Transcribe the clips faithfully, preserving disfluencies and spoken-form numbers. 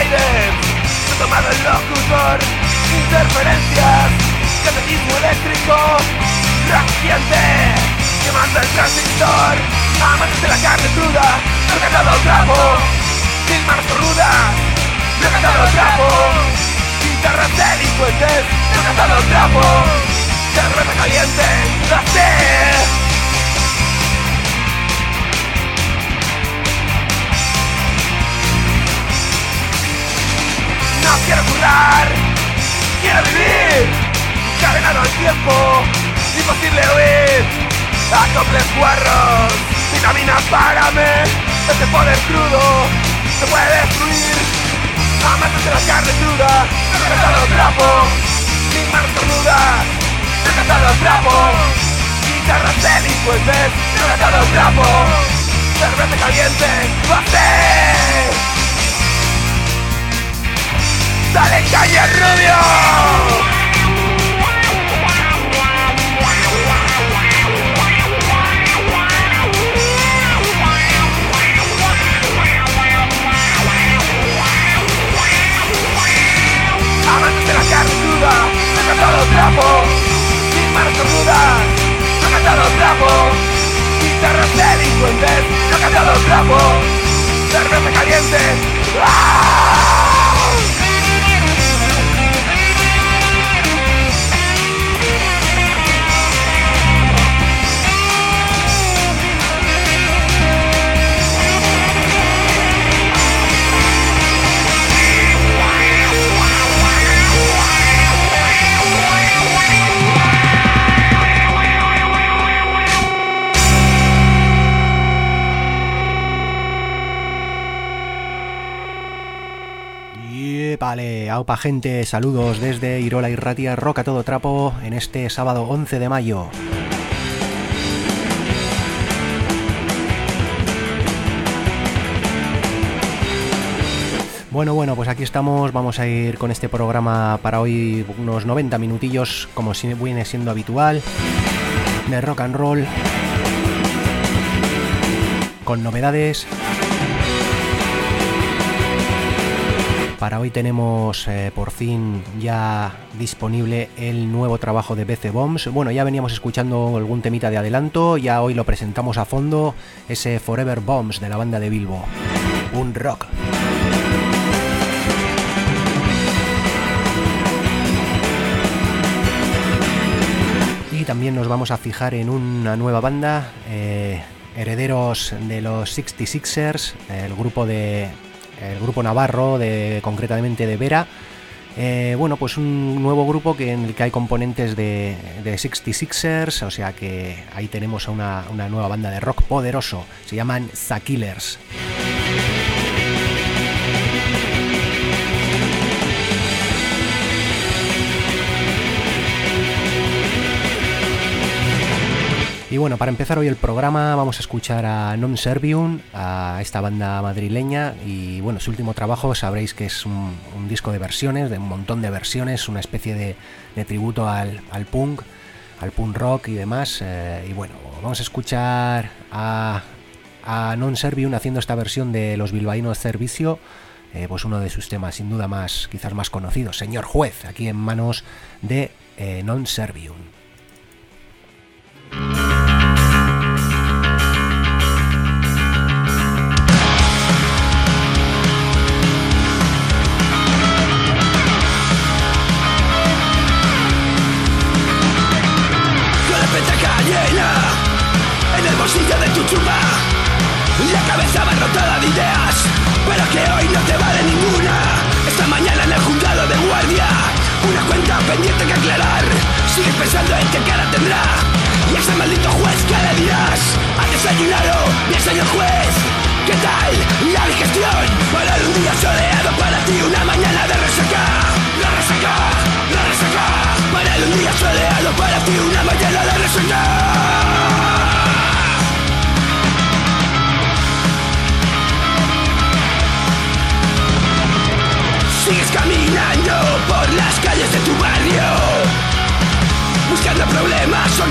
asteroides. Se ha tomado el locutor, interferencias, catequismo eléctrico, reciente, quemando el transistor. Amantes de la carne cruda, recatado trapo, mil manos rudas, recatado trapo, guitarras delincuentes, recatado trapo, cerveza caliente, la sed. No quiero curar, quiero vivir, cadenado el tiempo, imposible huir, acoples guarros, vitaminas págame, este poder crudo se puede destruir, amantes de la carne cruda, recatado trapo, sin manos cornudas, recatado trapo, guitarras delincuentes, recatado trapo, cerveza caliente, ¡bate! ¡Dale calle rubio! Amantes de la carne cruda, recatado trapo, sin manos cornudas, recatado trapo, guitarras delincuentes, recatado trapo, cerveza caliente, ¡ah! Vale, aupa gente, saludos desde Irola y Ratia, Rock a todo trapo en este sábado once de mayo. Bueno, bueno, pues aquí estamos, vamos a ir con este programa para hoy unos noventa minutillos, como si viene siendo habitual, de rock and roll, con novedades. Para hoy tenemos eh, por fin ya disponible el nuevo trabajo de B C Bombs. Bueno, ya veníamos escuchando algún temita de adelanto, ya hoy lo presentamos a fondo, ese Forever Bombs de la banda de Bilbo. Un rock. Y también nos vamos a fijar en una nueva banda, eh, herederos de los sesenta y seisers, el grupo de... el grupo navarro, de concretamente de Vera. Eh, bueno, pues un nuevo grupo que, en el que hay componentes de, de sesenta y seisers, o sea que ahí tenemos a una, una nueva banda de rock poderoso, se llaman The Killers. Y bueno, para empezar hoy el programa vamos a escuchar a Non Servium, a esta banda madrileña, y bueno, su último trabajo sabréis que es un, un disco de versiones, de un montón de versiones, una especie de, de tributo al, al punk, al punk rock y demás, eh, y bueno, vamos a escuchar a, a Non Servium haciendo esta versión de los bilbaínos Servicio, eh, pues uno de sus temas sin duda más, quizás más conocidos, Señor Juez, aquí en manos de eh, Non Servium. En el bolsillo de tu chupa, la cabeza abarrotada de ideas, pero que hoy no te vale ninguna. Esta mañana en el juzgado de guardia, una cuenta pendiente que aclarar. Sigues pensando en qué cara tendrá, y a ese maldito juez que le dirás: ¿has desayunado? Bien, señor juez, ¿qué tal la digestión? Para un día soleado, para ti una mañana de resaca. La resaca, la resaca. Para un día soleado, para ti una mañana de resaca. Sigues caminando por las calles de tu barrio, buscando problemas o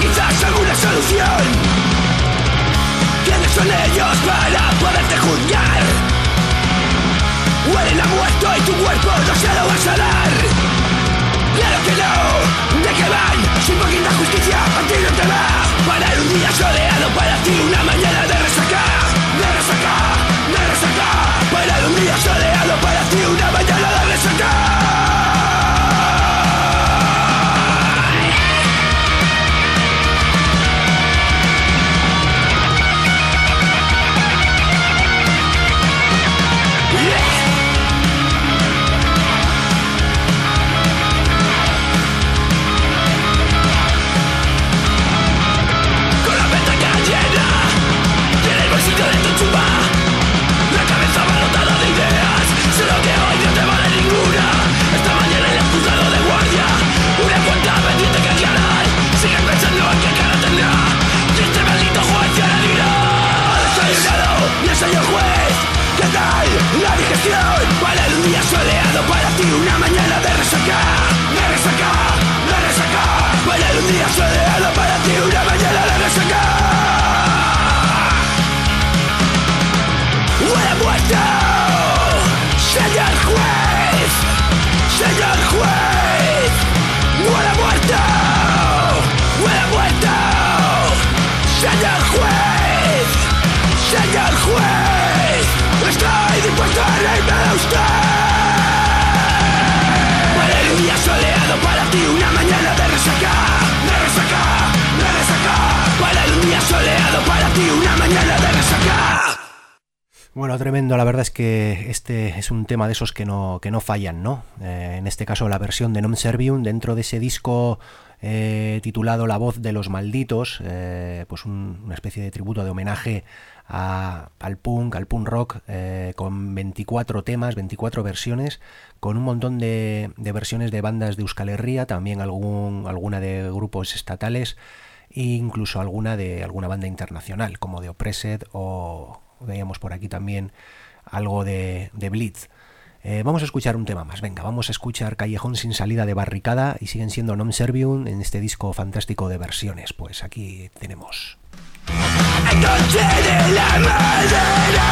Bueno, tremendo, la verdad es que este es un tema de esos que no, que no fallan, ¿no? Eh, en este caso la versión de Non Servium dentro de ese disco eh, titulado La voz de los malditos, eh, pues un, una especie de tributo, de homenaje a, al punk, al punk rock, eh, con veinticuatro temas, veinticuatro versiones, con un montón de, de versiones de bandas de Euskal Herria, también algún, alguna de grupos estatales e incluso alguna de alguna banda internacional como de Oppressed, o veíamos por aquí también algo de, de Blitz. Eh, vamos a escuchar un tema más, venga, vamos a escuchar Callejón sin salida de Barricada, y siguen siendo Non Servium en este disco fantástico de versiones. Pues aquí tenemos El coche de la madera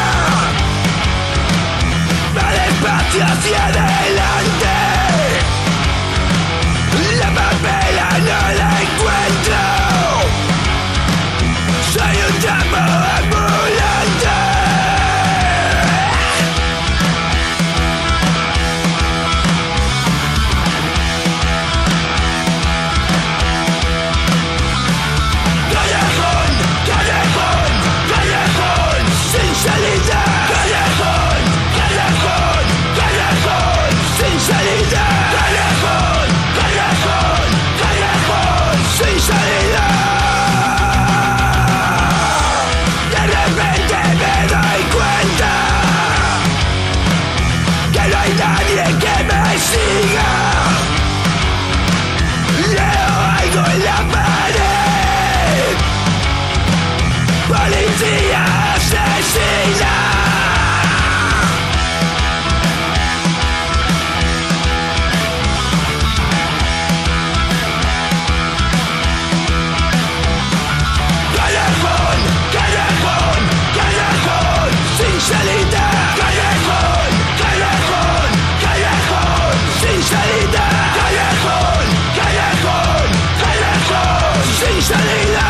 va despacio hacia adelante. La papela no la encuentro. Soy un trapo ambulante. Callejón, callejón, callejón sin salida. Callejón, callejón, callejón sin salida. Callejón, callejón, callejón sin salida. De repente me doy cuenta que no hay nadie que me siga. Leo algo en la pared. Policía asesina. Callejón, callejón, callejón sin salida. Callejón, callejón, callejón sin salida. Callejón, callejón, callejón sin salida.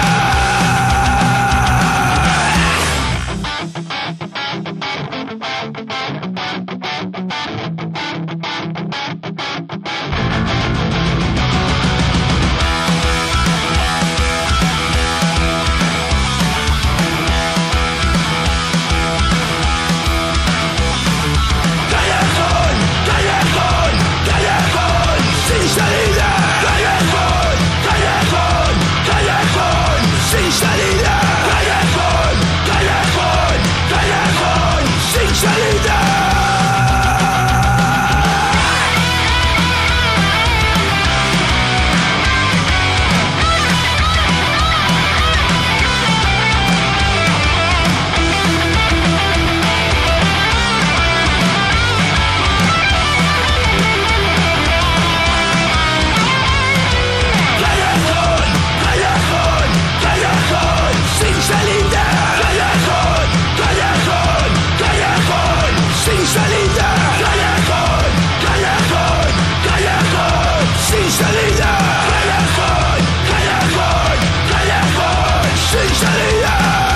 Callejón, callejón, callejón sin salida. Callejón, callejón, callejón sin salida. Callejón, callejón, callejón sin salida. Callejón, callejón, callejón sin salida. Callejón, callejón, callejón sin salida. Callejón, callejón, callejón sin salida. Callejón, callejón, callejón sin salida.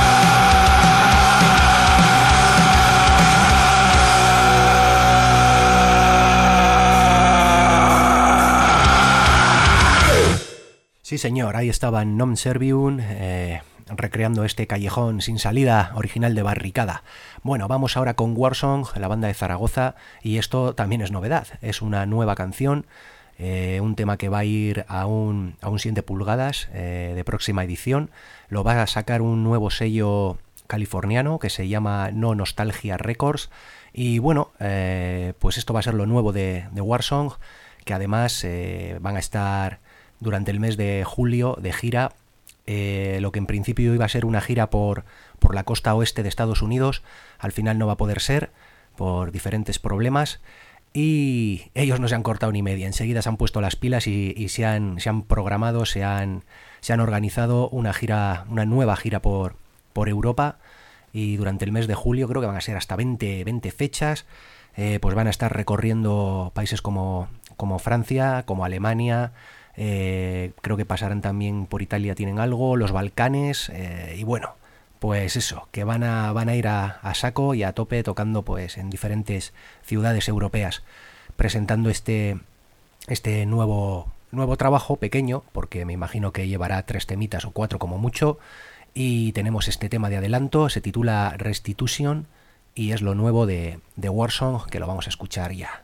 Sí, señor, ahí estaba Non Servium, eh, recreando este Callejón sin salida original de Barricada. Bueno, vamos ahora con Warsong, la banda de Zaragoza, y esto también es novedad, es una nueva canción, eh, un tema que va a ir a un, a un siete pulgadas eh, de próxima edición. Lo va a sacar un nuevo sello californiano que se llama No Nostalgia Records, y bueno, eh, pues esto va a ser lo nuevo de, de Warsong, que además eh, van a estar durante el mes de julio de gira, eh, lo que en principio iba a ser una gira por, por la costa oeste de Estados Unidos, al final no va a poder ser por diferentes problemas, y ellos no se han cortado ni media, enseguida se han puesto las pilas y, y se, han, se han programado, se han, se han organizado una gira, una nueva gira por, por Europa, y durante el mes de julio creo que van a ser hasta veinte, veinte fechas, eh, pues van a estar recorriendo países como, como Francia, como Alemania. Eh, creo que pasarán también por Italia, tienen algo, los Balcanes, eh, y bueno, pues eso, que van a, van a ir a, a saco y a tope, tocando pues en diferentes ciudades europeas, presentando este, este nuevo, nuevo trabajo pequeño, porque me imagino que llevará tres temitas o cuatro como mucho, y tenemos este tema de adelanto, se titula Restitution, y es lo nuevo de, de Warsong, que lo vamos a escuchar ya.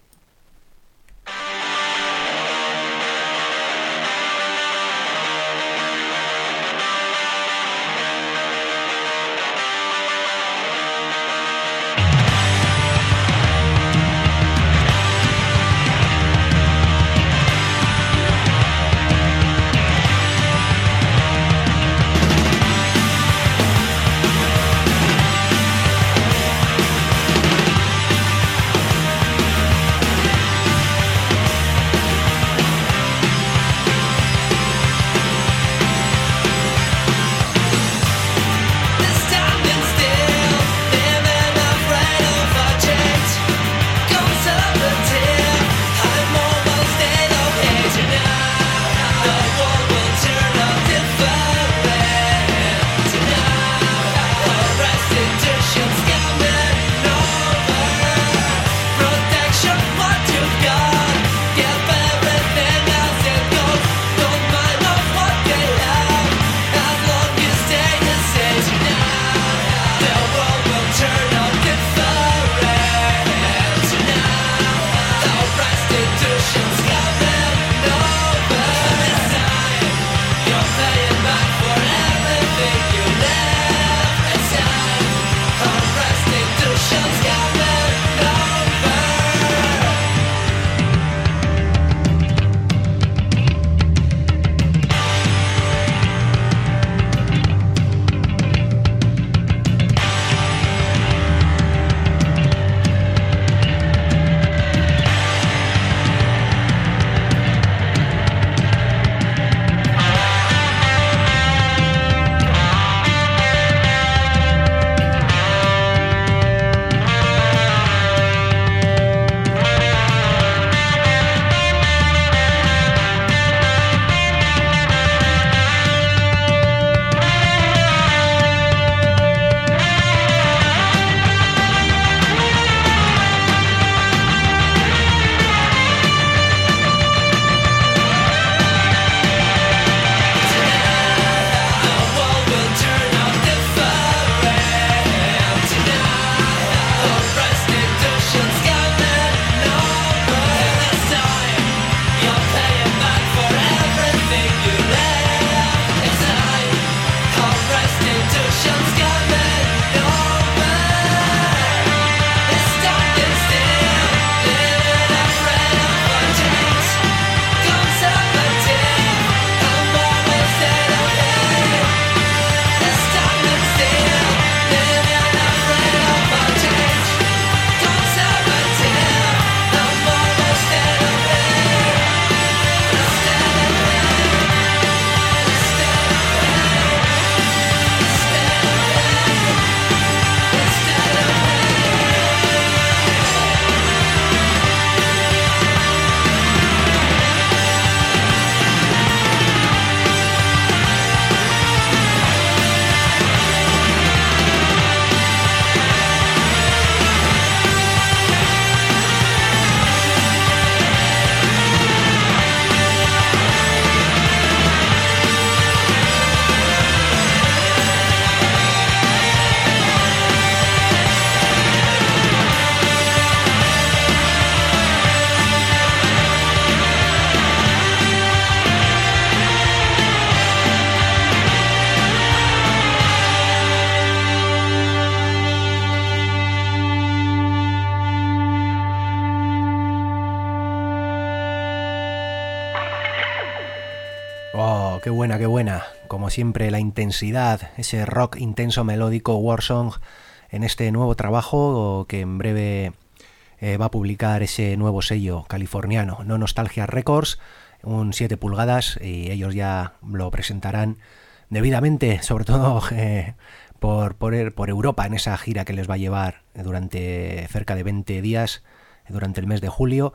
Oh, qué buena, qué buena. Como siempre, la intensidad, ese rock intenso melódico Warsong en este nuevo trabajo que en breve eh, va a publicar ese nuevo sello californiano, No Nostalgia Records, un siete pulgadas, y ellos ya lo presentarán debidamente, sobre todo eh, por, por, por Europa, en esa gira que les va a llevar durante cerca de veinte días, durante el mes de julio.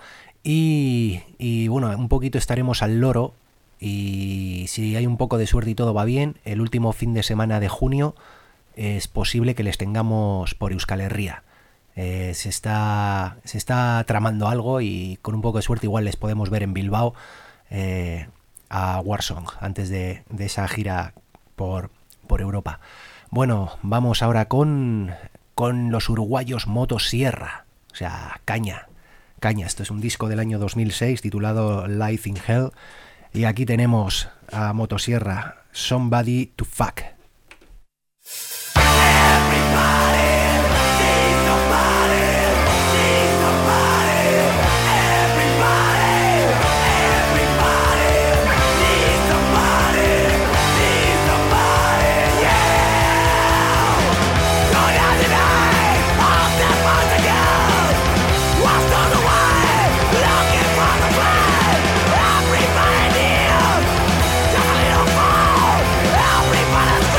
Y, y bueno, un poquito estaremos al loro, y si hay un poco de suerte y todo va bien, el último fin de semana de junio es posible que les tengamos por Euskal Herria. Eh, se está se está tramando algo, y con un poco de suerte igual les podemos ver en Bilbao eh, a Warsong antes de, de esa gira por, por Europa. Bueno, vamos ahora con con los uruguayos Motosierra. O sea, caña, caña. Esto es un disco del año dos mil seis titulado Life in Hell. Y aquí tenemos a Motosierra, Somebody to Fuck. Everybody's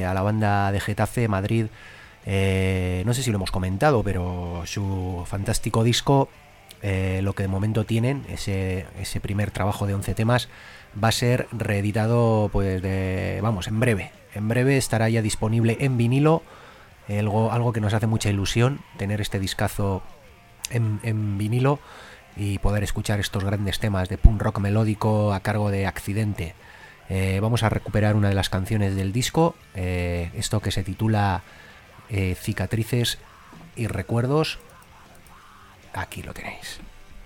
eh, a la banda de Getafe, Madrid. Eh, no sé si lo hemos comentado, pero su fantástico disco, eh, lo que de momento tienen, ese, ese primer trabajo de once temas, va a ser reeditado, pues, de, vamos, en breve. En breve estará ya disponible en vinilo, algo, algo que nos hace mucha ilusión, tener este discazo en, en vinilo y poder escuchar estos grandes temas de punk rock melódico a cargo de Accidente. Eh, vamos a recuperar una de las canciones del disco, eh, esto que se titula eh, Cicatrices y Recuerdos. Aquí lo tenéis.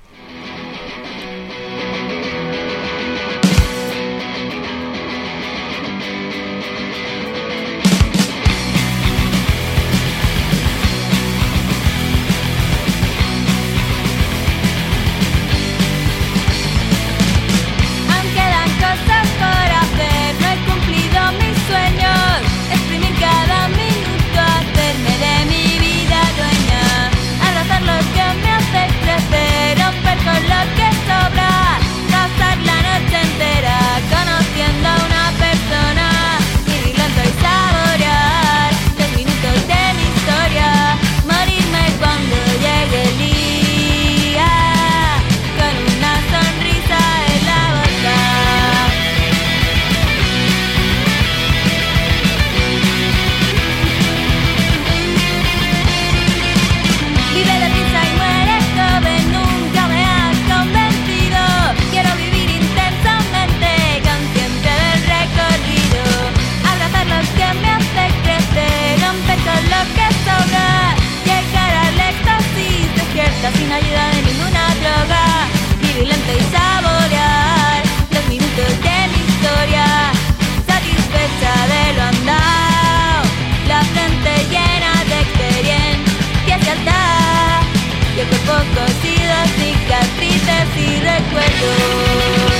Sin ayuda de ninguna droga, vivir lento y saborear los minutos de mi historia, satisfecha de lo andado, la frente llena de experiencia alta y el cuerpo cosido, cicatrices y recuerdos.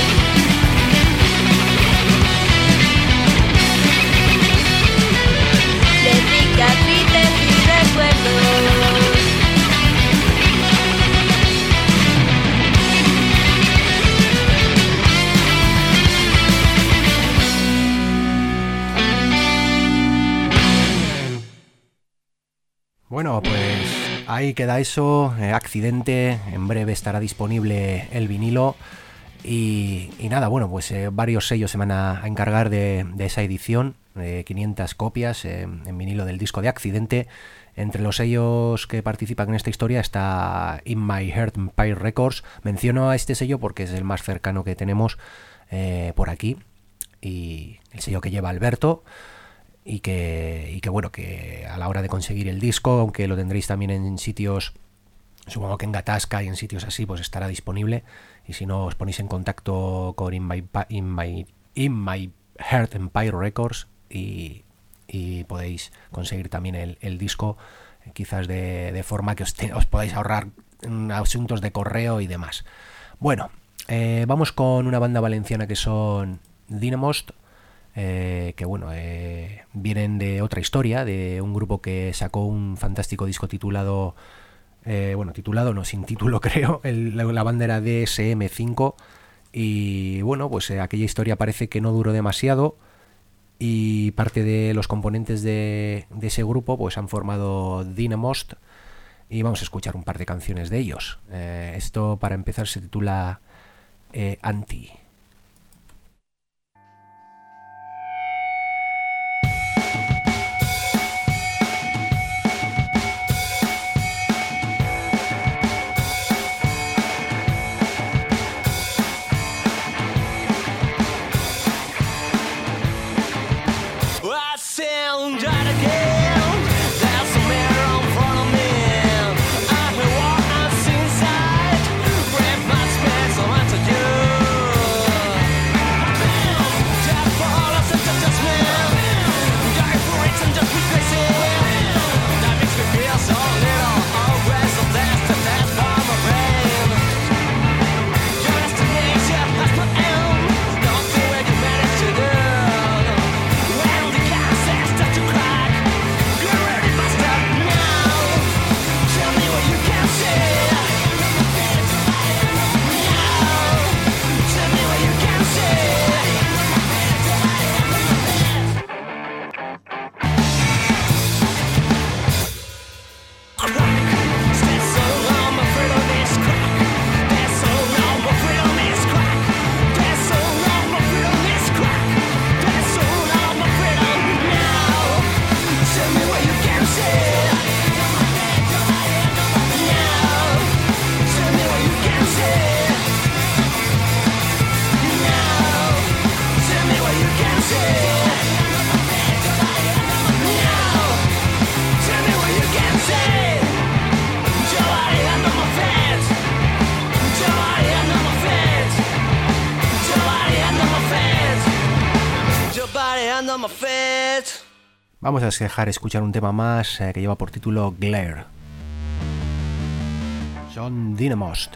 De cicatrices y recuerdos. Bueno, pues ahí queda eso, eh, Accidente, en breve estará disponible el vinilo y, y nada, bueno, pues eh, varios sellos se van a, a encargar de, de esa edición, de quinientas copias eh, en vinilo del disco de Accidente. Entre los sellos que participan en esta historia está In My Heart Empire Records. Menciono a este sello porque es el más cercano que tenemos eh, por aquí, y el sello que lleva Alberto. Y que, y que bueno, que a la hora de conseguir el disco, aunque lo tendréis también en sitios, supongo que en Gatasca y en sitios así, pues estará disponible. Y si no, os ponéis en contacto con In My, In My, In My Heart Empire Records y, y podéis conseguir también el, el disco, quizás de, de forma que os, te, os podáis ahorrar asuntos de correo y demás. Bueno, eh, vamos con una banda valenciana que son Dynamost. Eh, que bueno, eh, vienen de otra historia, de un grupo que sacó un fantástico disco titulado, eh, bueno, titulado no, sin título creo, el, la banda era D S M cinco, y bueno, pues eh, aquella historia parece que no duró demasiado, y parte de los componentes de, de ese grupo pues han formado Dynamost, y vamos a escuchar un par de canciones de ellos. Eh, esto, para empezar, se titula eh, Anti. Inside, break my space, I want to you. Vamos a dejar escuchar un tema más eh, que lleva por título Glare. Son Dynamost.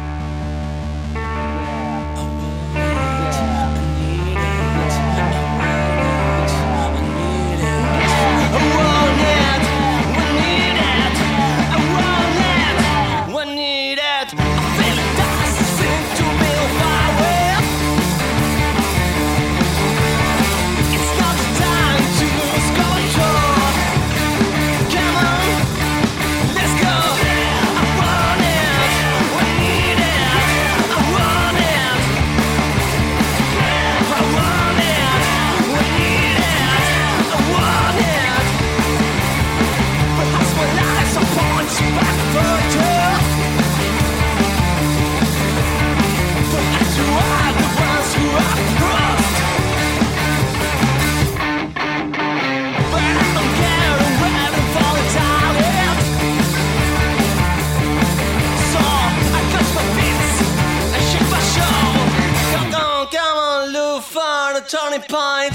Turning point.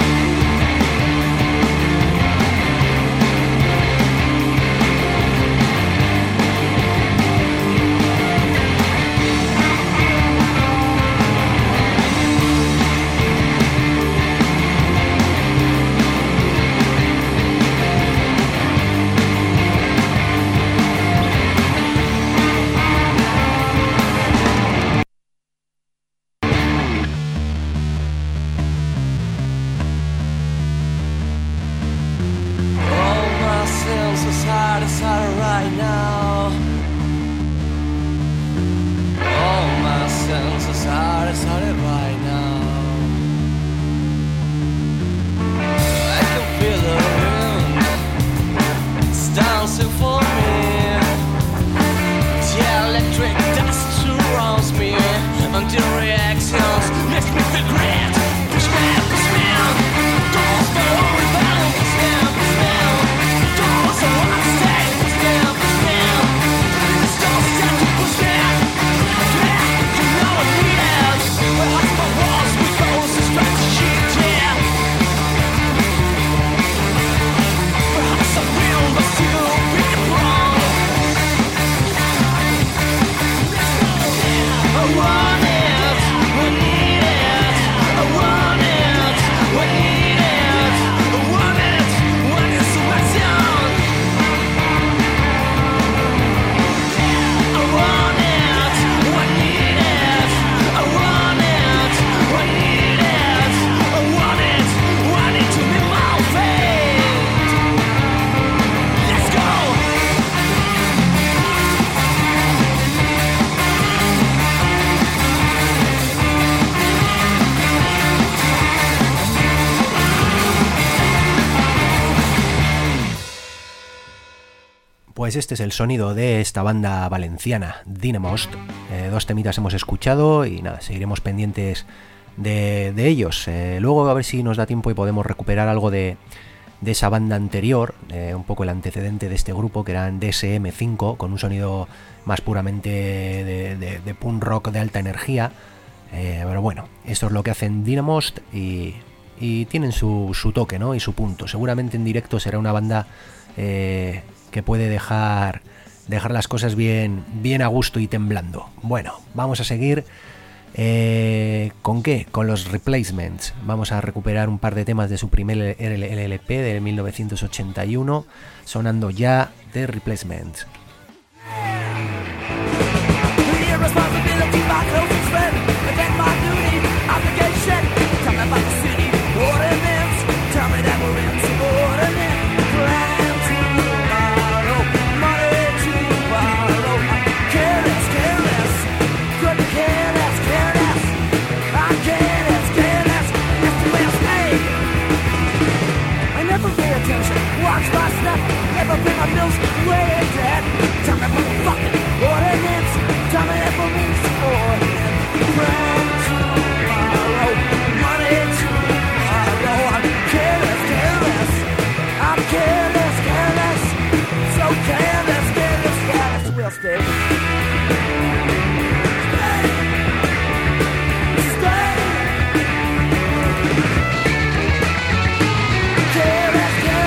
Pues este es el sonido de esta banda valenciana, Dynamost. Eh, dos temitas hemos escuchado y nada, seguiremos pendientes de, de ellos. Eh, luego a ver si nos da tiempo y podemos recuperar algo de, de esa banda anterior, eh, un poco el antecedente de este grupo, que eran D S M cinco, con un sonido más puramente de, de, de punk rock de alta energía. Eh, pero bueno, esto es lo que hacen Dynamost y, y tienen su, su toque, ¿no? Y su punto. Seguramente en directo será una banda eh, que puede dejar, dejar las cosas bien, bien a gusto y temblando. Bueno, vamos a seguir. Eh, ¿Con qué? Con los Replacements. Vamos a recuperar un par de temas de su primer L L P de mil novecientos ochenta y uno, sonando ya The Replacements. Watch my stuff, never bring my bills way dead. Tell me about the fucking ordinance. Tell me that for me to friend tomorrow, money tomorrow. I'm careless, careless. I'm careless, careless. So careless, careless, careless. We'll stay. Stay. Careless, careless.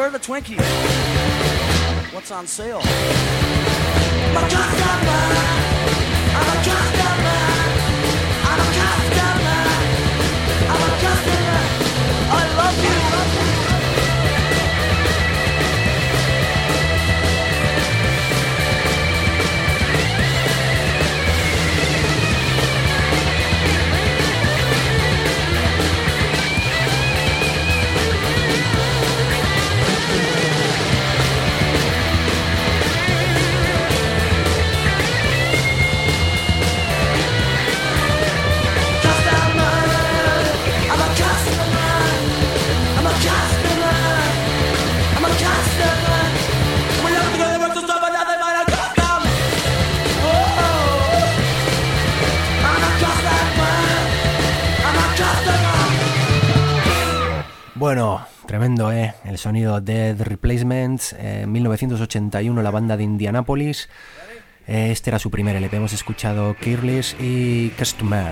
are the Twinkies? What's on sale? I'm a customer. I'm a customer. I'm a customer. I'm a customer. I love you. Bueno, tremendo, ¿eh? El sonido de The Replacements, en eh, mil novecientos ochenta y uno, la banda de Indianapolis. Eh, este era su primer L P, hemos escuchado Careless y Customer.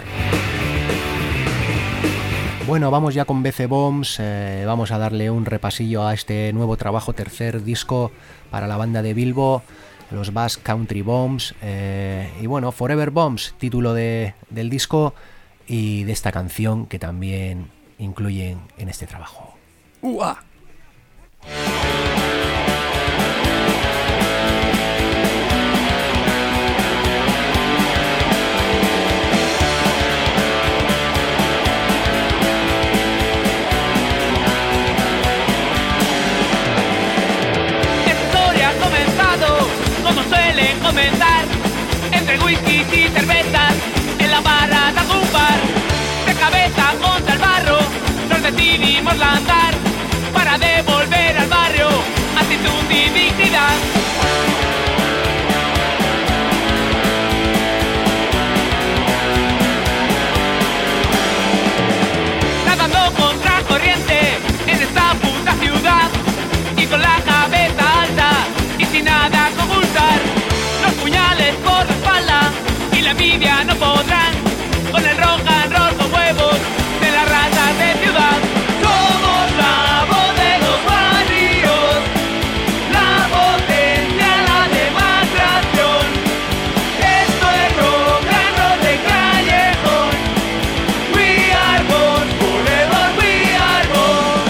Bueno, vamos ya con B C Bombs, eh, vamos a darle un repasillo a este nuevo trabajo, tercer disco para la banda de Bilbo, los Basque Country Bombs, eh, y bueno, Forever Bombs, título de, del disco y de esta canción que también incluyen en este trabajo. ¡Uah! Comenzar entre whiskies y cervezas en la barra de algún bar, de cabeza contra el barro nos decidimos lanzar para devolver al barrio actitud y dignidad. Nadando contra corriente en esta puta ciudad y con la cabeza alta y sin nada que ocultar. Puñales por la espalda y la envidia no podrán con el rock and roll con huevos de las razas de ciudad. Somos la voz de los barrios, la potencia, la demostración. Esto es rock and roll de callejón. We are born forever, we are born.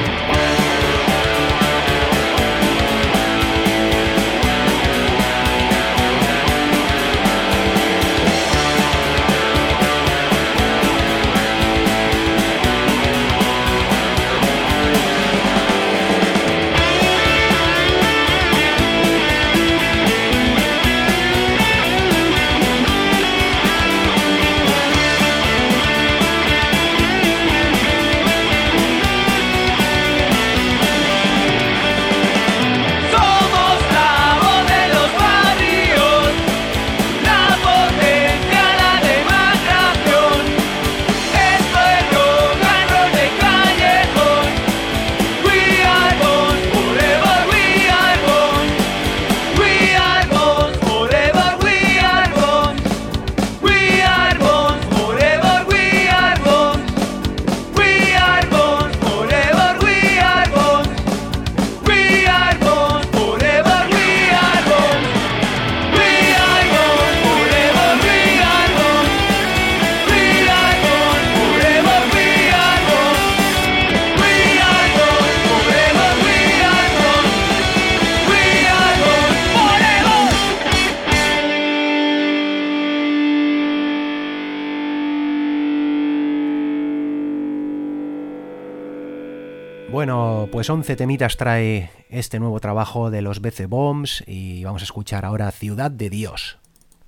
Bueno, pues once temitas trae este nuevo trabajo de los B C Bombs y vamos a escuchar ahora Ciudad de Dios.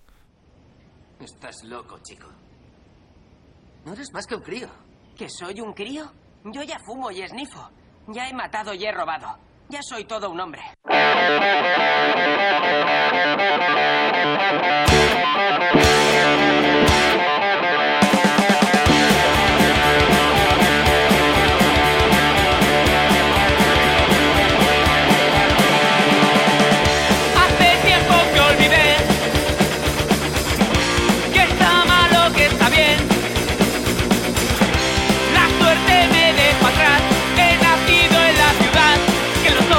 Estás loco, chico. No eres más que un crío. ¿Que soy un crío? Yo ya fumo y esnifo. Ya he matado y he robado. Ya soy todo un hombre. La suerte me dejó atrás. He nacido en la ciudad que los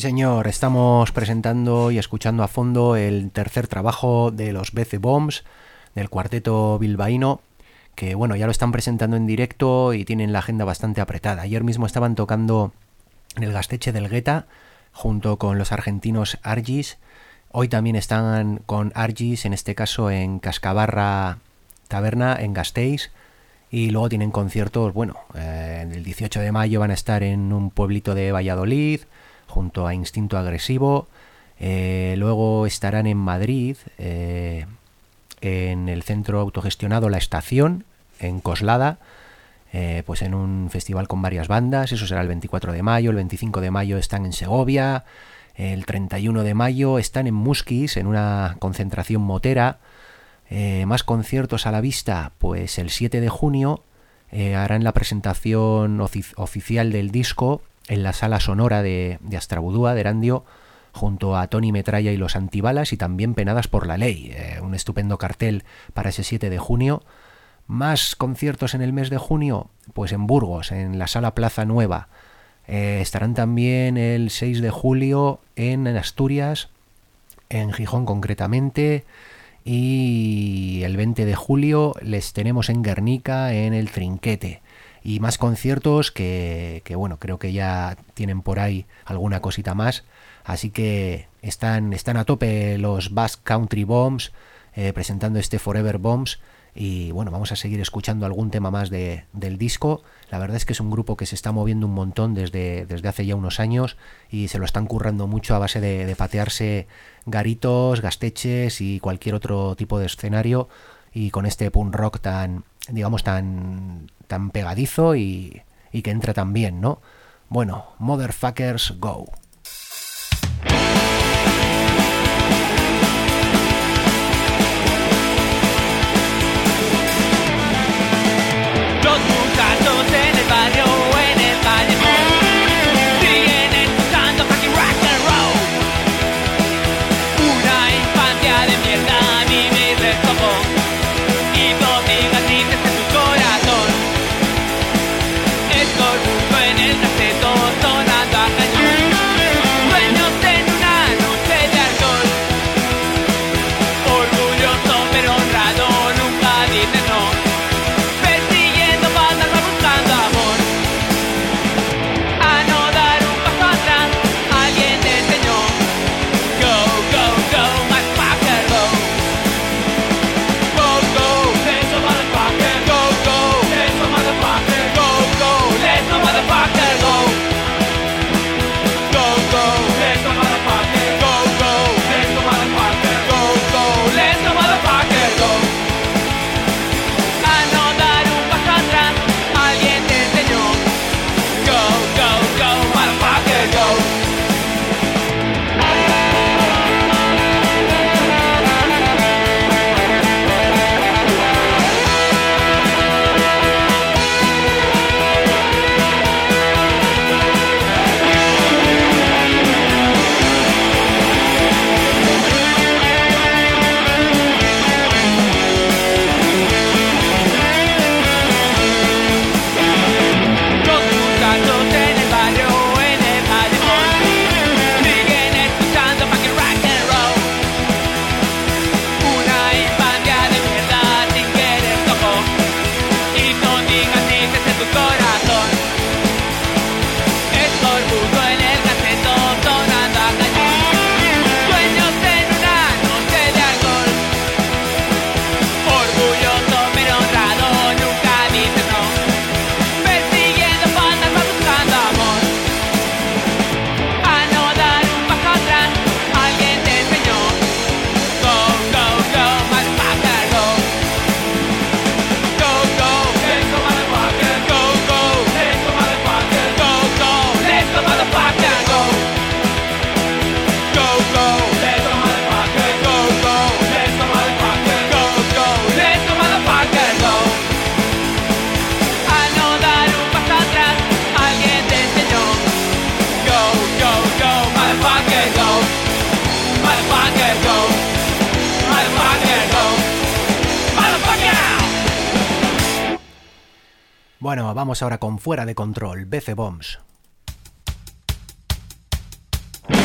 señor, estamos presentando y escuchando a fondo el tercer trabajo de los B C Bombs, del cuarteto bilbaíno, que bueno, ya lo están presentando en directo y tienen la agenda bastante apretada. Ayer mismo estaban tocando en el Gaztetxe del Gueta junto con los argentinos Argis. Hoy también están con Argis, en este caso en Cascabarra Taberna, en Gasteiz. Y luego tienen conciertos, bueno, eh, el dieciocho de mayo van a estar en un pueblito de Valladolid, junto a Instinto Agresivo. Eh, luego estarán en Madrid, eh, en el centro autogestionado La Estación, en Coslada, eh, pues en un festival con varias bandas. Eso será el veinticuatro de mayo. El veinticinco de mayo están en Segovia. El treinta y uno de mayo están en Musquis, en una concentración motera. Eh, más conciertos a la vista, pues el siete de junio eh, harán la presentación ofic- oficial del disco en la sala sonora de, de Astrabudúa, de Erandio, junto a Tony Metralla y los Antibalas, y también Penadas por la Ley, eh, un estupendo cartel para ese siete de junio. Más conciertos en el mes de junio, pues en Burgos, en la sala Plaza Nueva. Eh, estarán también el seis de julio en, en Asturias, en Gijón concretamente. Y el veinte de julio les tenemos en Guernica, en el Trinquete. Y más conciertos que, que bueno, creo que ya tienen por ahí alguna cosita más. Así que están, están a tope los Basque Country Bombs, eh, presentando este Forever Bombs. Y bueno, vamos a seguir escuchando algún tema más de, del disco. La verdad es que es un grupo que se está moviendo un montón desde, desde hace ya unos años y se lo están currando mucho a base de, de patearse garitos, gasteches y cualquier otro tipo de escenario, y con este punk rock tan, digamos, tan, tan pegadizo y, y que entra tan bien, ¿no? Bueno, Motherfuckers Go. Los muchachos en el barrio, en el callejón, siguen escuchando fucking rock and roll. Una infancia de mierda a mí me retocó, y dos cicatrices en su corazón. Escorbuto en el caseto, sonando a cañón. Sueños en una noche de alcohol. Orgulloso pero honrado, nunca dice no. Bueno, vamos ahora con Fuera de Control, B C Bombs.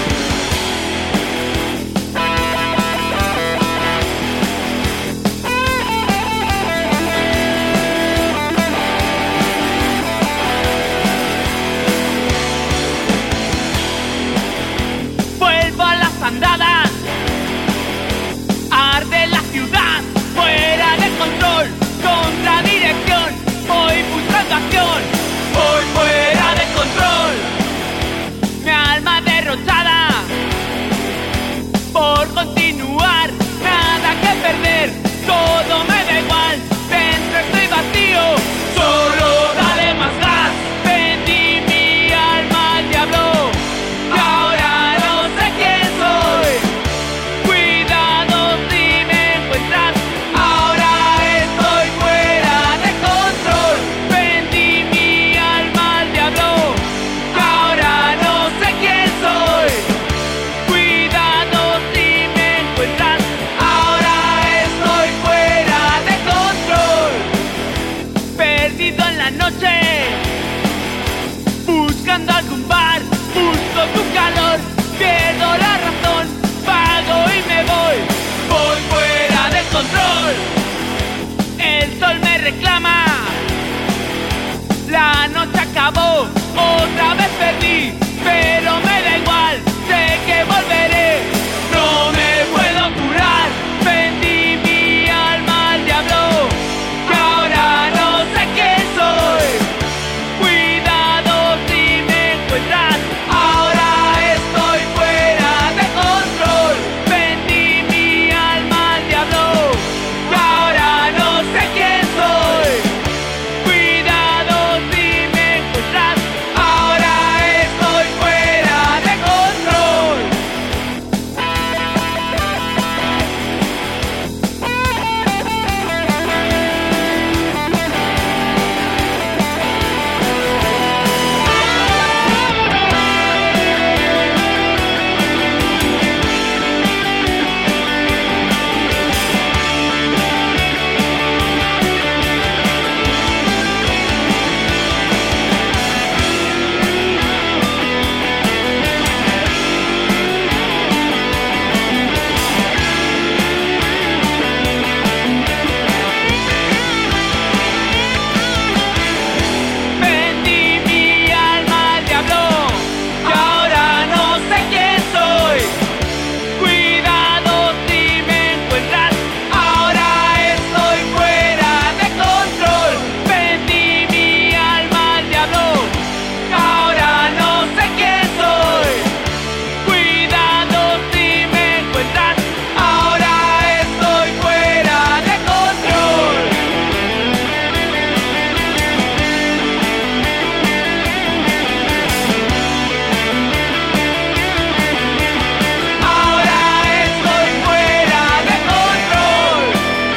reclama. La noche acabó, otra vez perdí, pero me da igual, sé que volveré. No me puedo curar, vendí mi alma al diablo, que ahora no sé quién soy. Cuidado si me encuentras, ahora estoy fuera de control. Vendí mi alma al diablo, que ahora no sé quién soy. Cuidado si me encuentras, ahora estoy fuera de control. Vendí mi alma al diablo, que ahora no sé quién soy. Cuidado si me encuentras, ahora estoy fuera de control. Vendí mi alma al diablo, que ahora no sé quién soy. Cuidado si me encuentras, ahora estoy fuera de control. Ahora estoy fuera de control.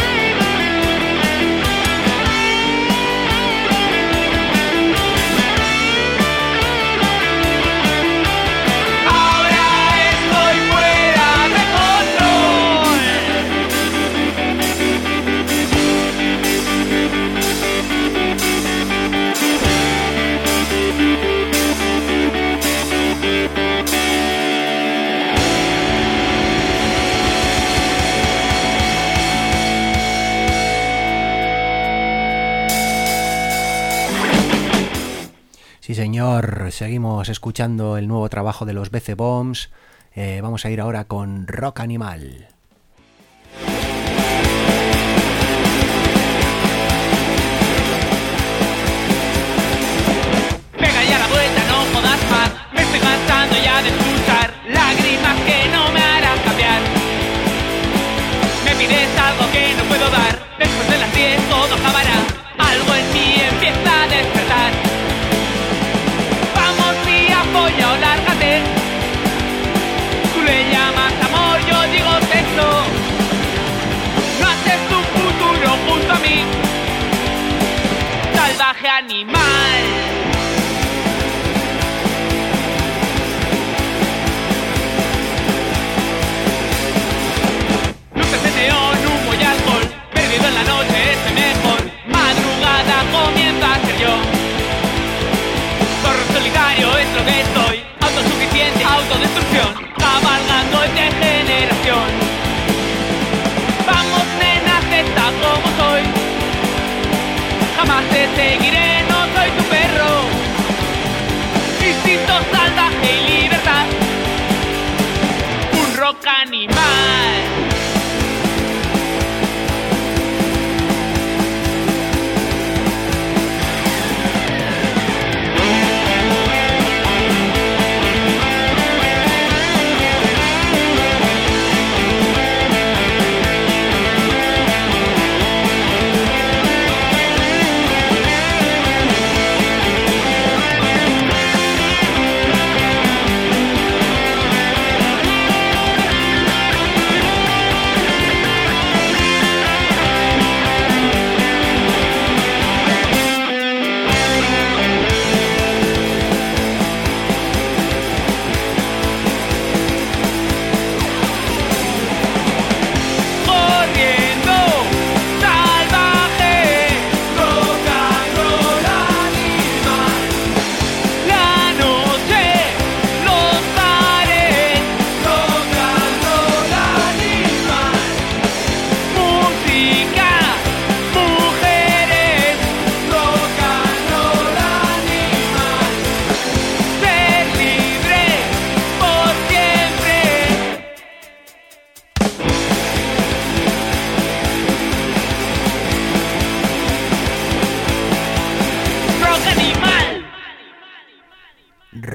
Ahora estoy fuera de control. Sí, señor, seguimos escuchando el nuevo trabajo de los B C Bombs. Eh, vamos a ir ahora con Rock Animal. Pega ya la vuelta, no jodas más. Me estoy cansando ya de escuchar lágrimas que no me harán cambiar. Me pides algo que no puedo dar. Después de las diez todo acabará. Algo en mí empieza a despertar. Vamos y apoya o lárgate. Tú le llamas amor, yo digo sexo. No haces tu futuro junto a mí. Salvaje animal. Luces de neón, humo y alcohol. Perdido en la noche es el mejor. Madrugada comienza a ser yo. Zorro solitario es lo que soy. Autosuficiente, autodestrucción. Cabalgando en degeneración. Vamos nena, acepta como soy. Jamás te seguiré, no soy tu perro. Instinto salvaje y libertad. Un rock animal. Música, mujeres.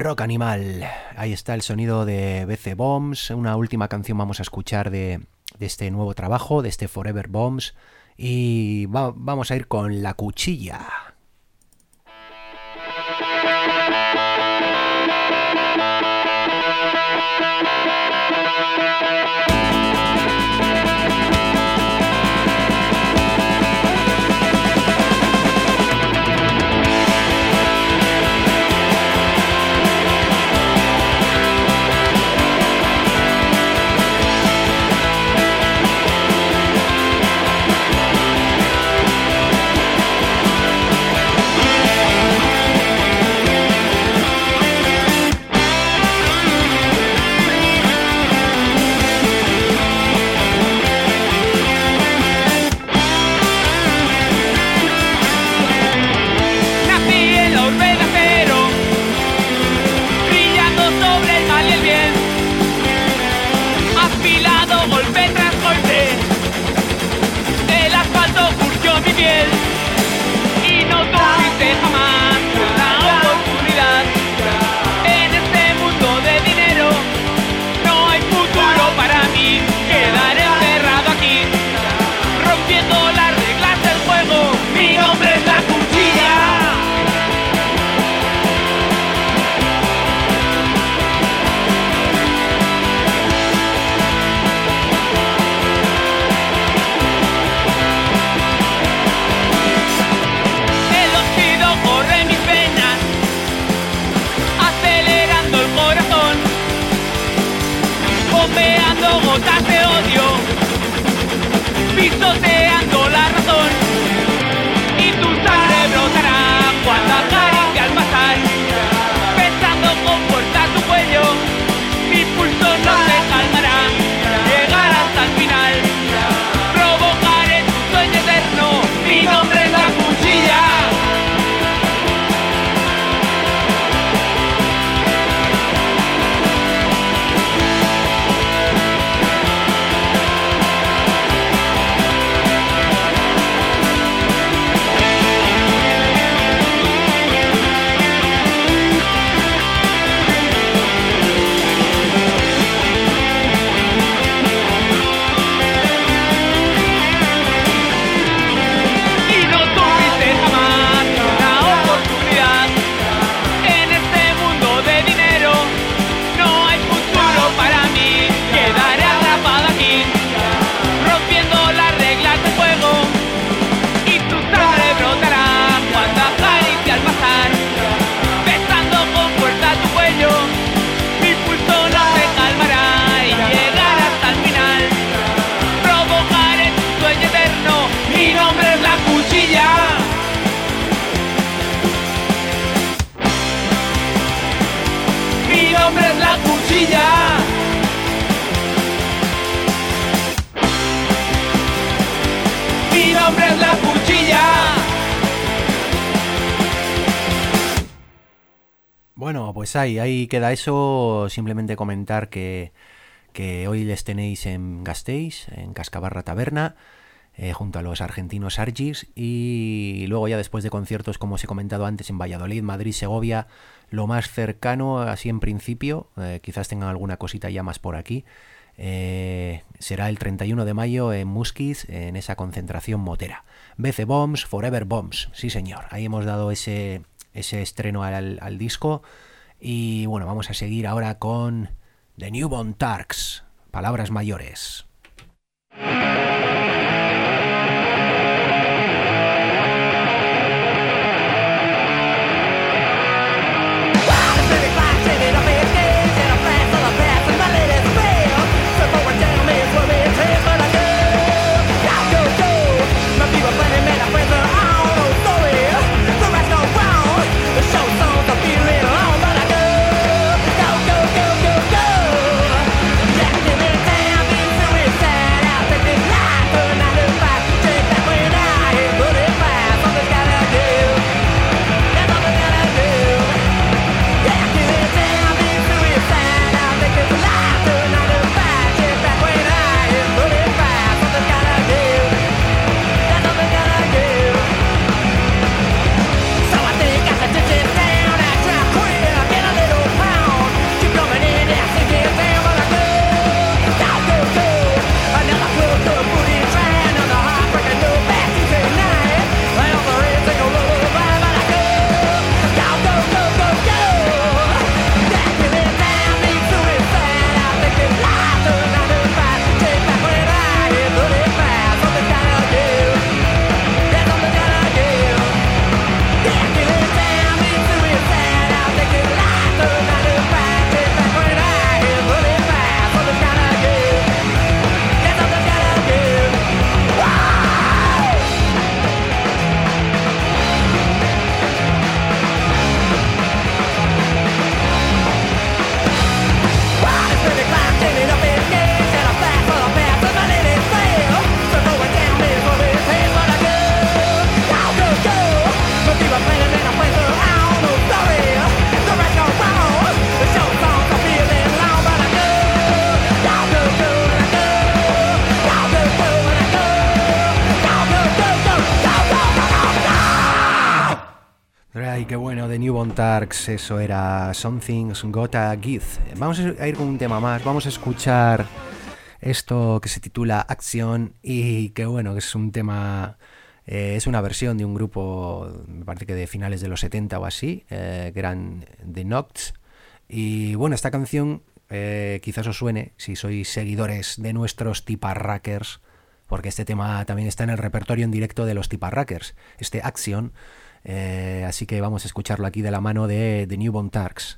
Rock Animal. Ahí está el sonido de B C Bombs. Una última canción vamos a escuchar de, de este nuevo trabajo, de este Forever Bombs. Y va, vamos a ir con La Cuchilla. Bueno, pues ahí, ahí queda eso. Simplemente comentar que, que hoy les tenéis en Gasteiz, en Cascabarra Taberna, eh, junto a los argentinos Argis, y luego ya después de conciertos, como os he comentado antes, en Valladolid, Madrid, Segovia, lo más cercano, así en principio, eh, quizás tengan alguna cosita ya más por aquí, eh, será el treinta y uno de mayo en Musquiz, en esa concentración motera. B C Bombs, Forever Bombs, sí señor, ahí hemos dado ese... ese estreno al, al disco. Y bueno, vamos a seguir ahora con The Newborn Turks, Palabras Mayores. Go, go, go, go, go. Ay, qué bueno, de Newborn Turks, eso era Something's Gotta Give. Vamos a ir con un tema más, vamos a escuchar esto que se titula Action y que bueno, que es un tema, eh, es una versión de un grupo, me parece que de finales de los setenta o así, eh, que eran The Nocts. Y bueno, esta canción eh, quizás os suene si sois seguidores de nuestros Tiparrackers, porque este tema también está en el repertorio en directo de los Tiparrackers, este Action. Eh, así que vamos a escucharlo aquí de la mano de The Newborn Turks.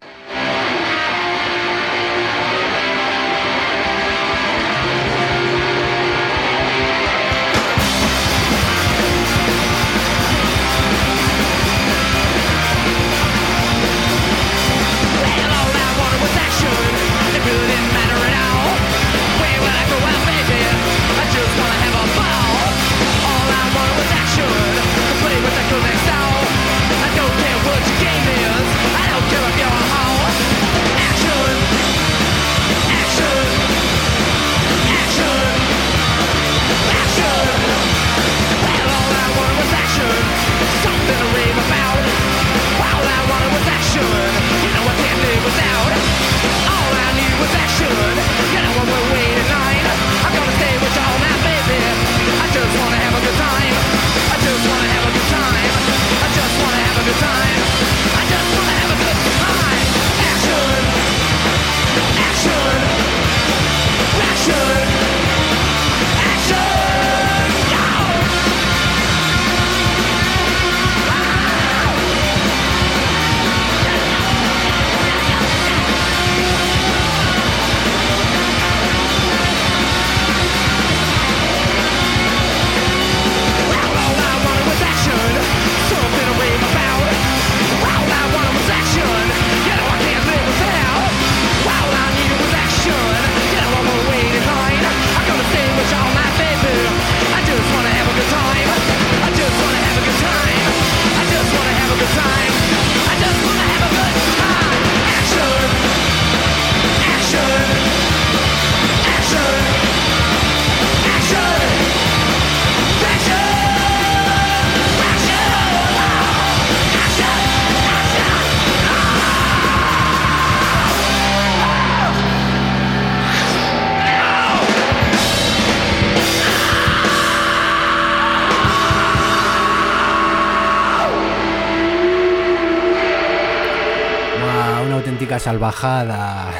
Salvajada.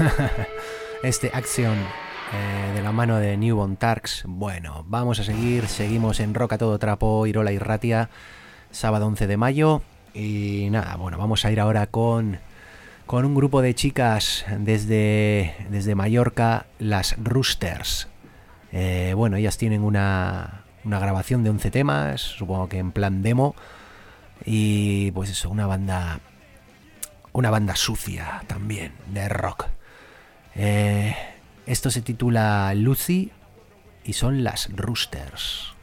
Este Action eh, de la mano de Newborn Turks. Bueno, vamos a seguir. Seguimos en Rock a todo trapo, Irola y Ratia, sábado once de mayo. Y nada, bueno, vamos a ir ahora con con un grupo de chicas desde, desde Mallorca, las Roosters. Eh, bueno, ellas tienen una, una grabación de once temas, supongo que en plan demo. Y pues eso, una banda... Una banda sucia también, de rock. Eh, esto se titula Lucy y son las Roosters.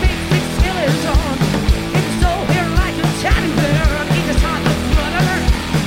It's so here like a teddy bear. Each time the brother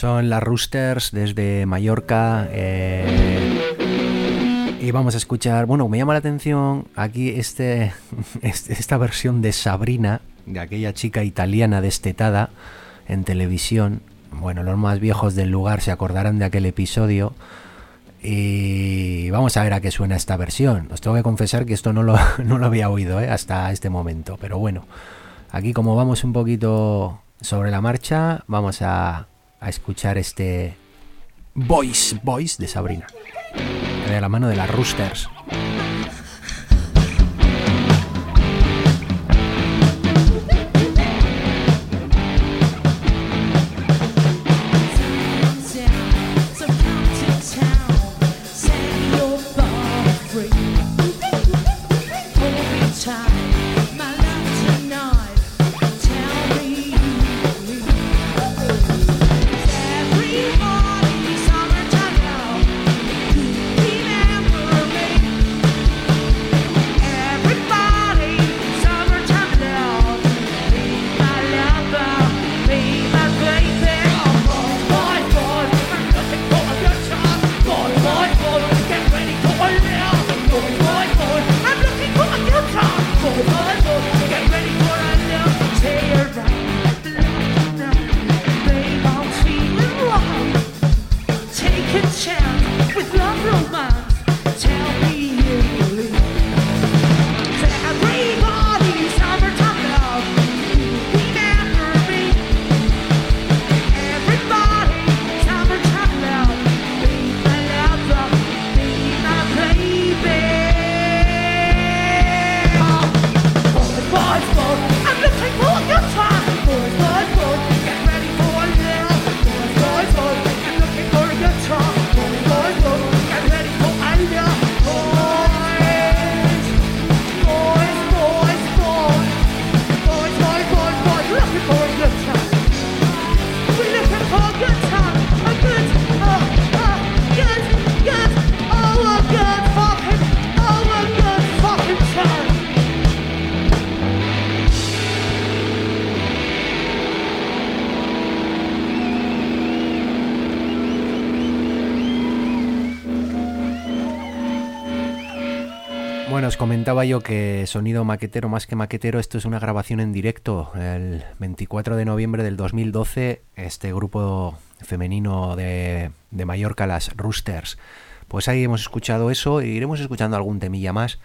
Son las Roosters desde Mallorca. Eh, y vamos a escuchar, bueno, me llama la atención aquí este, este, esta versión de Sabrina, de aquella chica italiana destetada en televisión. Bueno, los más viejos del lugar se acordarán de aquel episodio. Y vamos a ver a qué suena esta versión. Os tengo que confesar que esto no lo, no lo había oído ¿eh? hasta este momento. Pero bueno, aquí como vamos un poquito sobre la marcha, vamos a, a escuchar este Voice, Voice de Sabrina, de la mano de las Roosters. Bueno, os comentaba yo que sonido maquetero más que maquetero, esto es una grabación en directo. El veinticuatro de noviembre del dos mil doce, este grupo femenino de, de Mallorca, las Roosters, pues ahí hemos escuchado eso e iremos escuchando algún temilla más.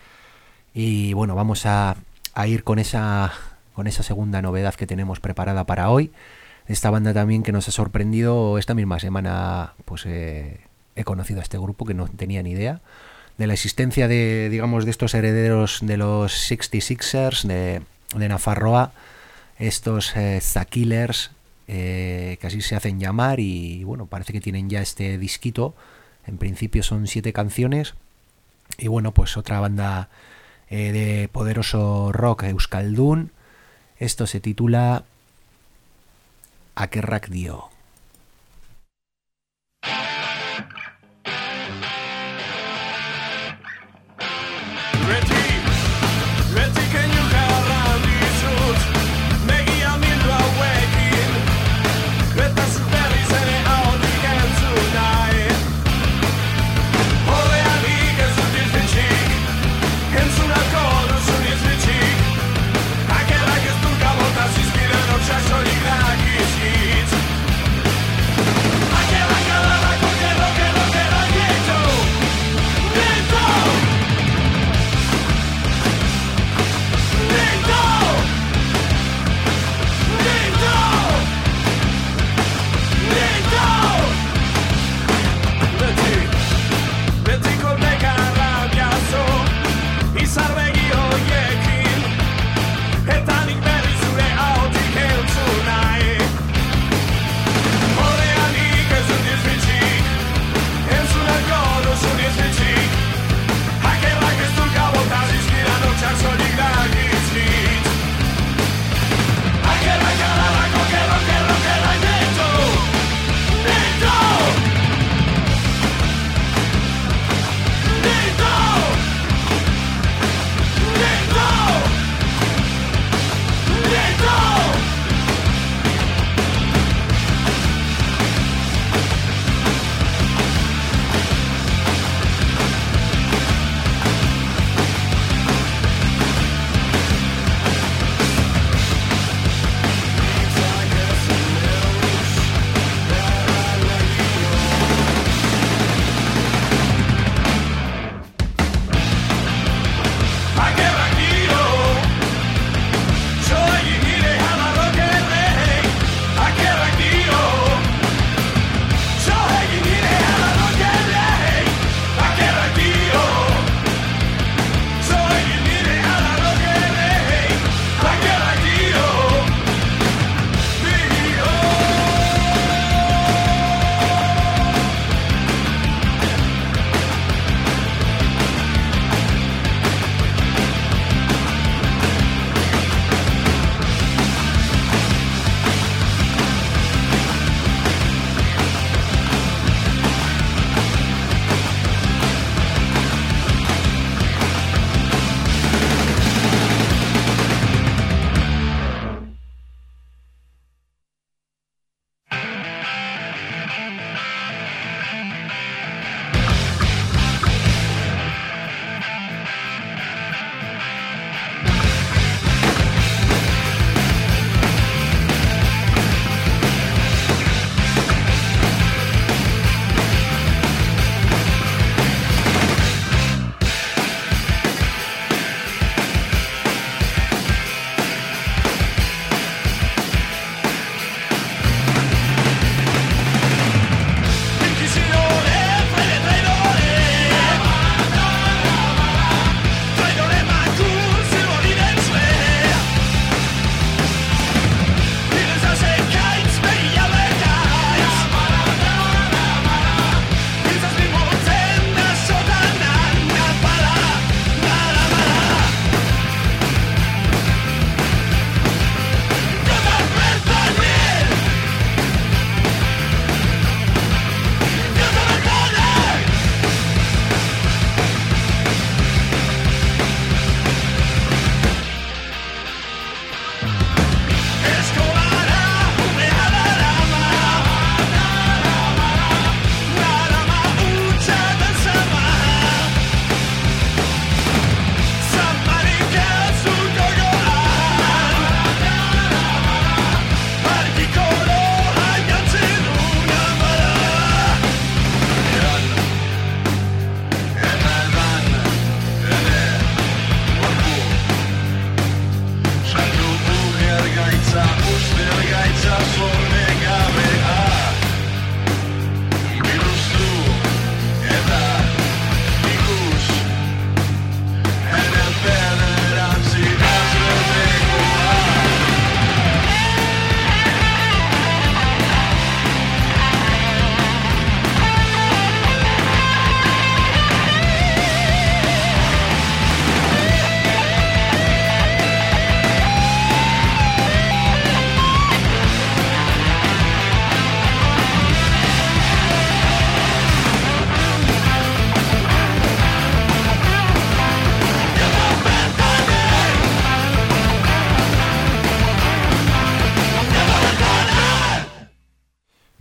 Y bueno, vamos a, a ir con esa, con esa segunda novedad que tenemos preparada para hoy. Esta banda también que nos ha sorprendido esta misma semana, pues eh, he conocido a este grupo que no tenía ni idea de la existencia de, digamos, de estos herederos de los sesenta y seisers de, de Nafarroa, estos eh, Zakillers, eh, que así se hacen llamar, y bueno, parece que tienen ya este disquito. En principio son siete canciones, y bueno, pues otra banda eh, de poderoso rock euskaldun. Esto se titula Akerrak Dio. Akerrak ez du kabotaz izkira notxasorik dakizkitz.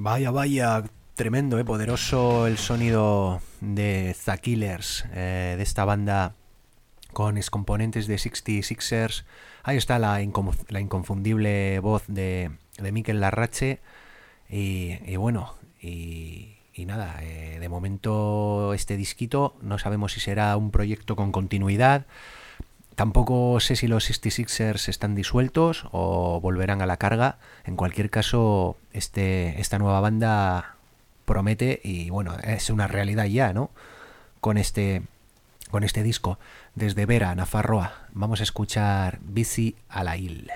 Vaya, vaya, tremendo, ¿eh? Poderoso el sonido de The Killers, eh, de esta banda con excomponentes de sesenta y seisers. Ahí está la, incom- la inconfundible voz de, de Mikel Larrache. Y, y bueno, y, y nada, eh, de momento este disquito no sabemos si será un proyecto con continuidad. Tampoco sé si los sesenta y seisers están disueltos o volverán a la carga. En cualquier caso, este, esta nueva banda promete y bueno, es una realidad ya, ¿no? Con este, con este disco. Desde Vera, Nafarroa, vamos a escuchar Bici a la Isla.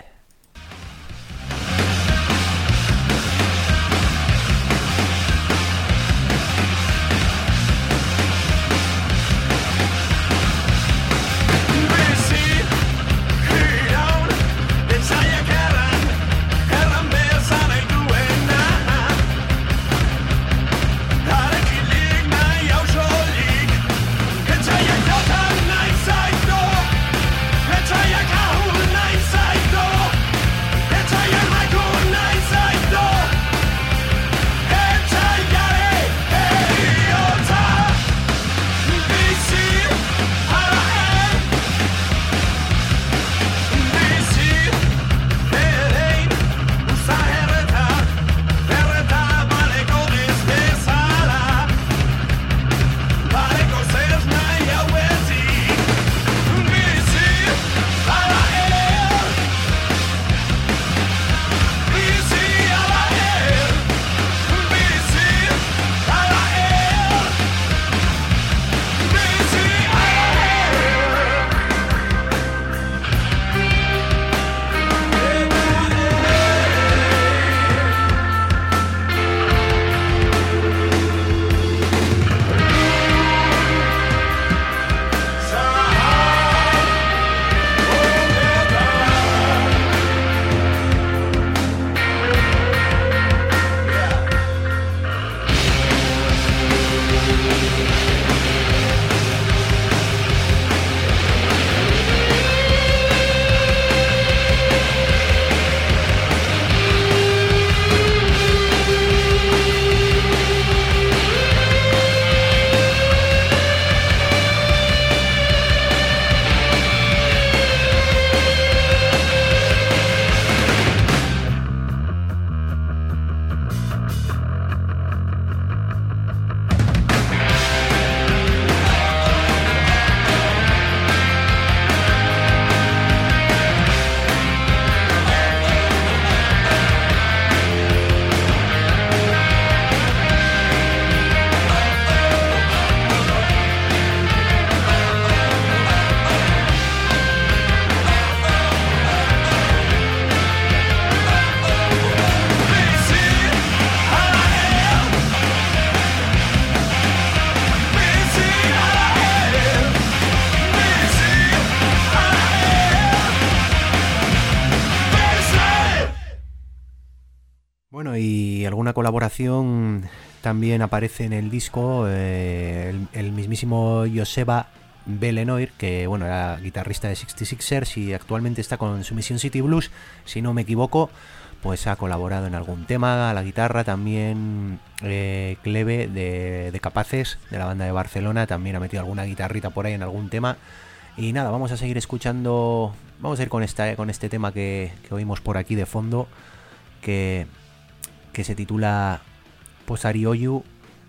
Colaboración también aparece en el disco, eh, el, el mismísimo Joseba Belenoir, que bueno, era guitarrista de sesenta y seisers y actualmente está con Submission City Blues, si no me equivoco, pues ha colaborado en algún tema a la guitarra. También eh, Cleve de, de Capaces, de la banda de Barcelona, también ha metido alguna guitarrita por ahí en algún tema. Y nada, vamos a seguir escuchando, vamos a ir con, esta, con este tema que, que oímos por aquí de fondo, que... que se titula Posarioyu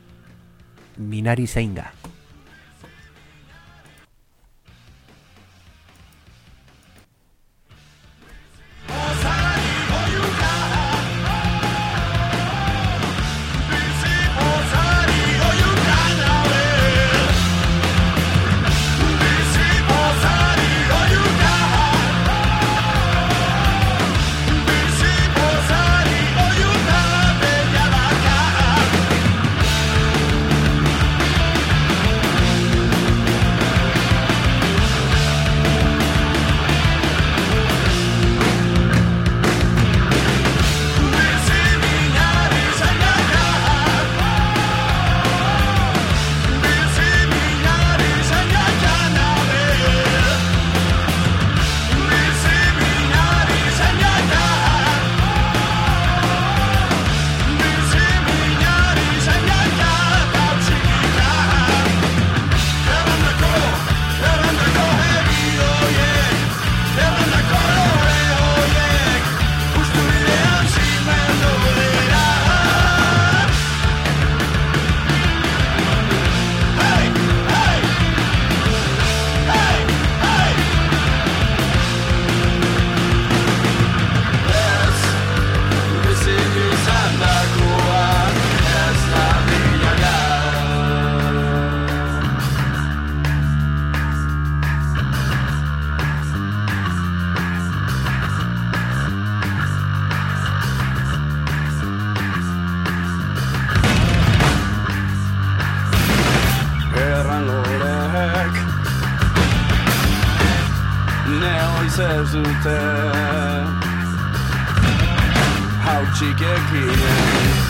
Minari Seinga. Bye. Neo y se usted How chique quiere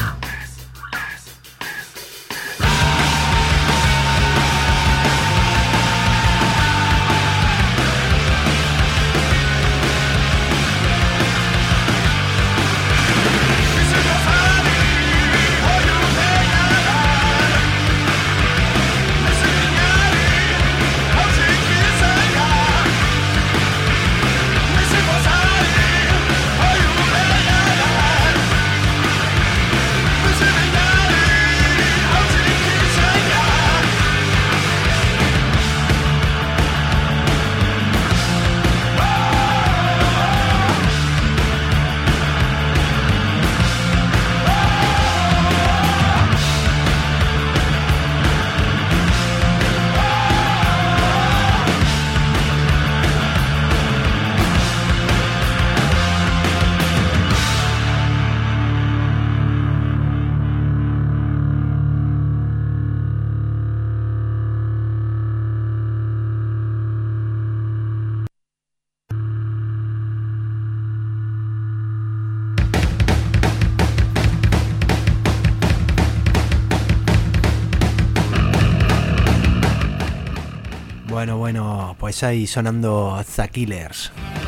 Bueno, bueno, pues ahí sonando The Killers.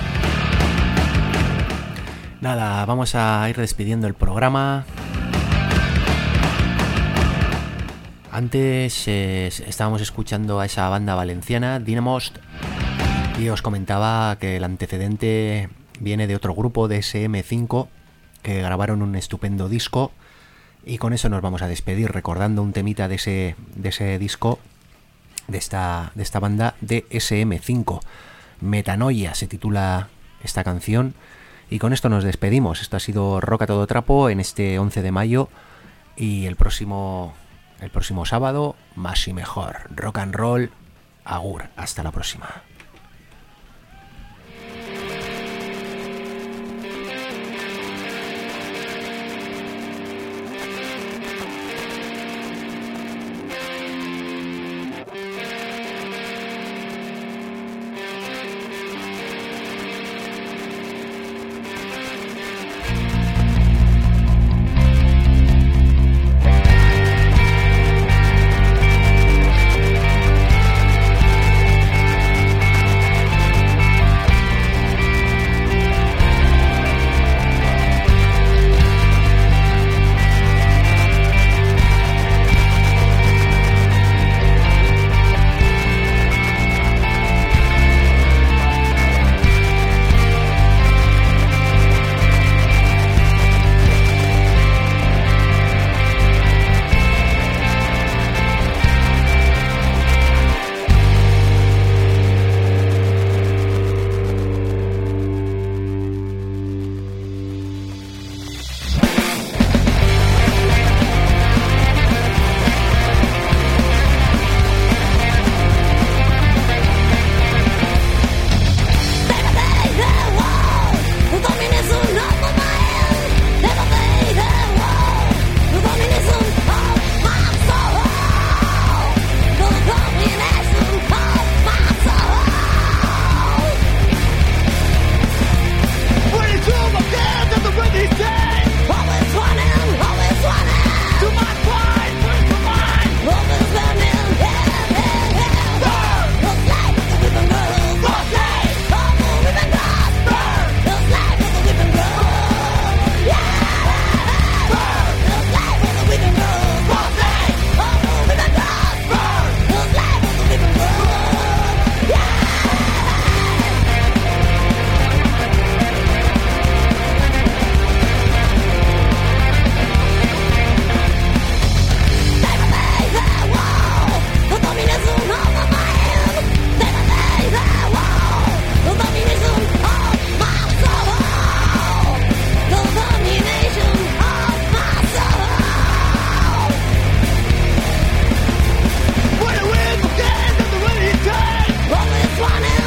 Nada, vamos a ir despidiendo el programa. Antes eh, estábamos escuchando a esa banda valenciana, Dynamost, y os comentaba que el antecedente viene de otro grupo, de S M cinco, que grabaron un estupendo disco, y con eso nos vamos a despedir recordando un temita de ese, de ese disco, de esta, de esta banda de S M cinco. Metanoia se titula esta canción, y con esto nos despedimos. Esto ha sido Rock a todo trapo en este once de mayo, y el próximo, el próximo sábado más y mejor. Rock and roll, agur, hasta la próxima. Always wanted